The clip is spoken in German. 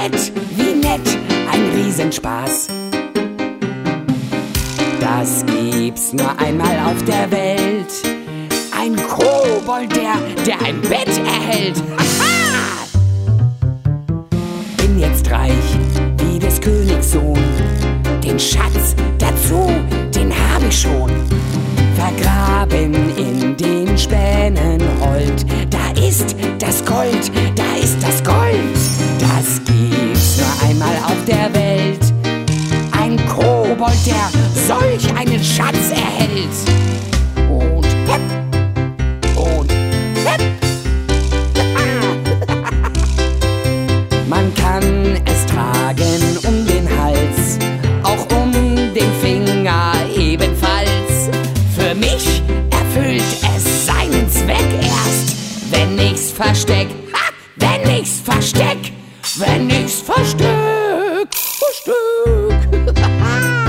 Bett, wie nett, ein Riesenspaß. Das gibt's nur einmal auf der Welt. Ein Kobold, der ein Bett erhält. Haha! Bin jetzt reich wie des Königs Sohn. Den Schatz dazu, den hab ich schon. Vergraben in den Spänenhold. Da ist das Gold, da ist das Gold. Das gibt's nur einmal auf der Welt. Ein Kobold, der solch einen Schatz erhält. Und hepp, und hepp. Man kann es tragen um den Hals, auch um den Finger ebenfalls. Für mich erfüllt es seinen Zweck erst, wenn ich's versteck. Ha! Wenn ich's versteck, wenn ich's versteck.